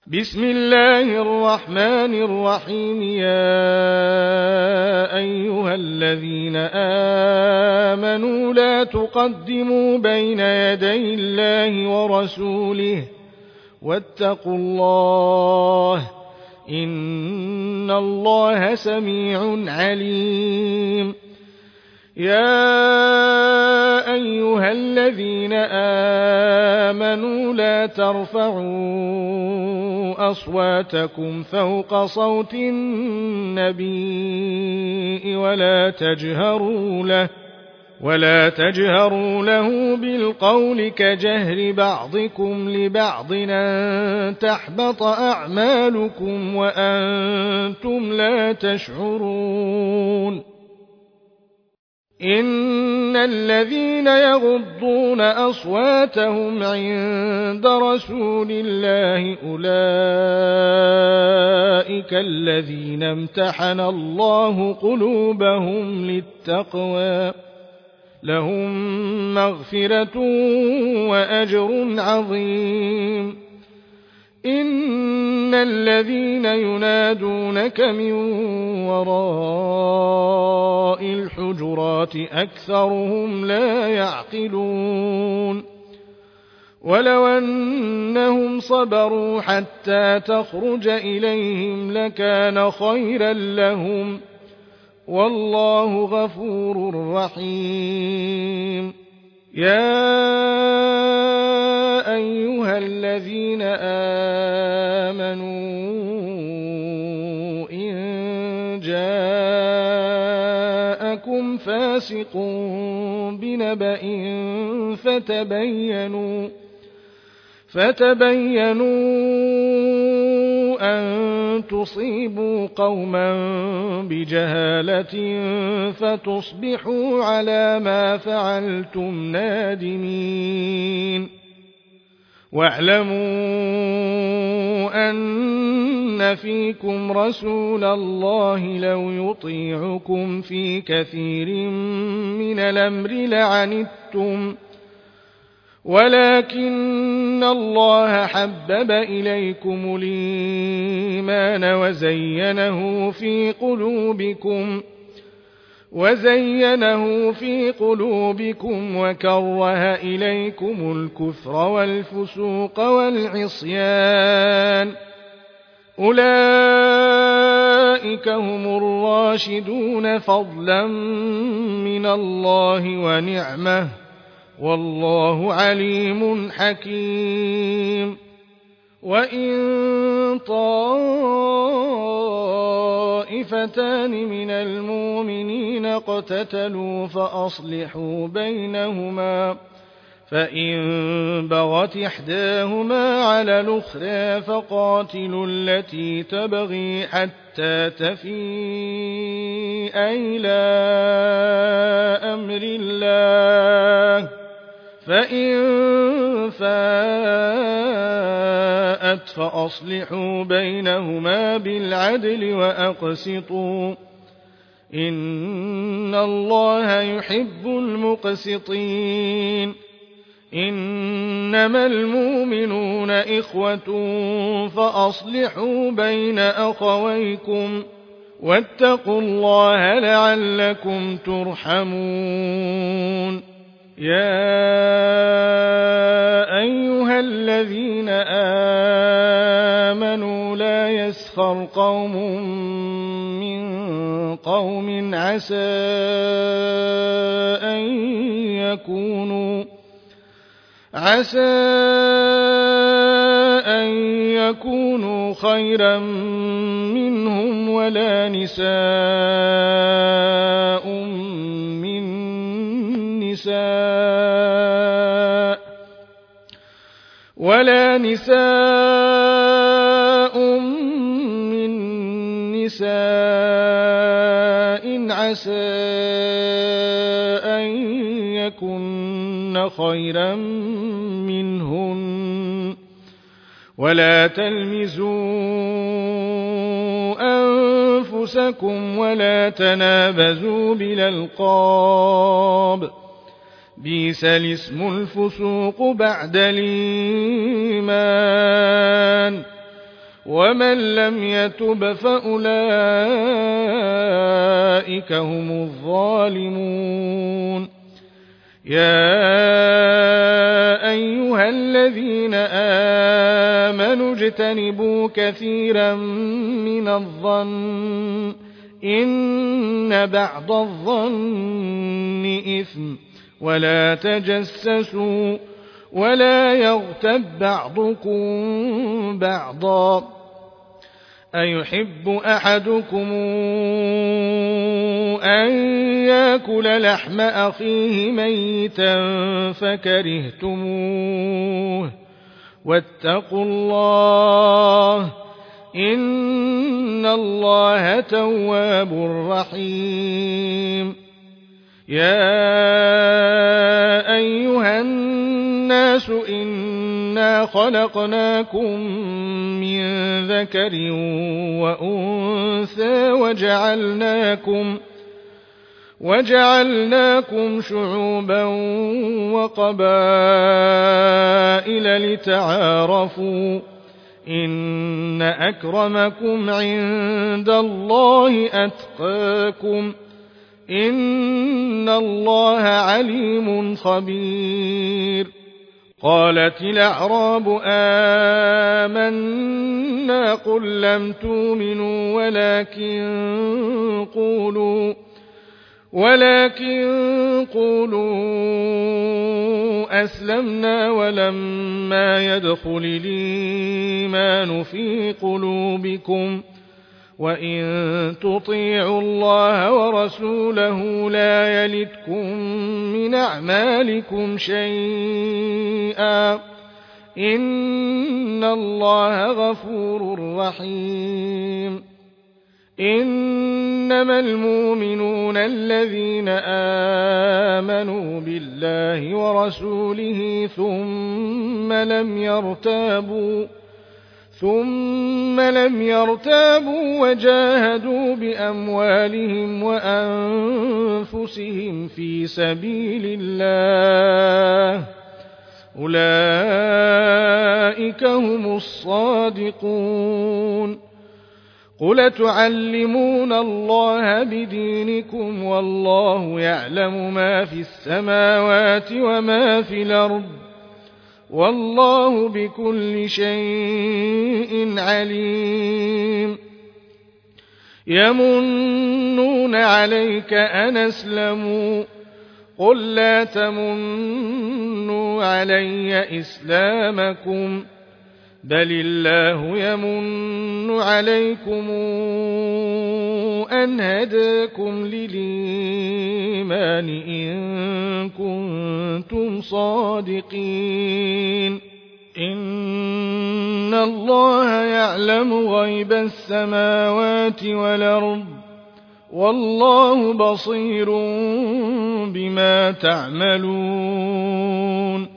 بسم الله الرحمن الرحيم. يا أيها الذين آمنوا لا تقدموا بين يدي الله ورسوله واتقوا الله إن الله سميع عليم. يا أيها الذين آمنوا لا ترفعوا أصواتكم فوق صوت النبي ولا تجهروا له بالقول كجهر بعضكم لبعض أن تحبط أعمالكم وأنتم لا تشعرون. إن الذين يغضون أصواتهم عند رسول الله أولئك الذين امتحن الله قلوبهم للتقوى لهم مغفرة وأجر عظيم. إن الذين ينادونك من وراء الحجرات أكثرهم لا يعقلون. ولو أنهم صبروا حتى تخرج إليهم لكان خيرا لهم والله غفور رحيم. يا أيها الذين آمنوا إن جاءكم فاسق بنبأ فتبينوا أن تصيبوا قوما بجهالة فتصبحوا على ما فعلتم نادمين. واعلموا أن فيكم رسول الله لو يطيعكم في كثير من الأمر لعنتم ولكن الله حبب إليكم الإيمان وزينه في قلوبكم وكره إليكم الكفر والفسوق والعصيان أولئك هم الراشدون فضلا من الله ونعمه والله عليم حكيم. وإن طائفتان من المؤمنين اقتتلوا فأصلحوا بينهما فإن بغت إحداهما على الأخرى فقاتلوا التي تبغي حتى تفيء إلى أمر الله فإن فاءت فأصلحوا بينهما بالعدل وأقسطوا إن الله يحب المقسطين. إنما المؤمنون إخوة فأصلحوا بين أخويكم واتقوا الله لعلكم ترحمون. يا أيها الذين آمنوا لا يسخر قوم من قوم عسى أن يكونوا خيرا منهم ولا نساء من نساء عسى أن يكن خيرا منهن ولا تلمزوا أنفسكم ولا تنابزوا بالألقاب بئس الاسم الفسوق بعد الإيمان ومن لم يتب فأولئك هم الظالمون يا أيها الذين آمنوا اجتنبوا كثيرا من الظن إن بعض الظن إثم ولا تجسسوا ولا يغتب بعضكم بعضا أيحب أحدكم أن يأكل لحم أخيه ميتا فكرهتموه واتقوا الله إن الله تواب رحيم يا أيها الناس إنا خلقناكم من ذكر وأنثى وجعلناكم شعوبا وقبائل لتعارفوا إن أكرمكم عند الله أتقاكم إن الله عليم خبير قالت الأعراب آمنا قل لم تؤمنوا ولكن قولوا أسلمنا ولما يدخل الإيمان في قلوبكم وإن تطيعوا الله ورسوله لا يلتكم من أعمالكم شيئا إن الله غفور رحيم إنما المؤمنون الذين آمنوا بالله ورسوله ثم لم يرتابوا وجاهدوا بأموالهم وأنفسهم في سبيل الله أولئك هم الصادقون قل تعلمون الله بدينكم والله يعلم ما في السماوات وما في الأرض والله بكل شيء عليم يمنون عليك أن أسلموا قل لا تمنوا علي إسلامكم بل الله يمن عليكم أن هداكم للإيمان إن كنتم صادقين إن الله يعلم غيب السماوات والأرض والله بصير بما تعملون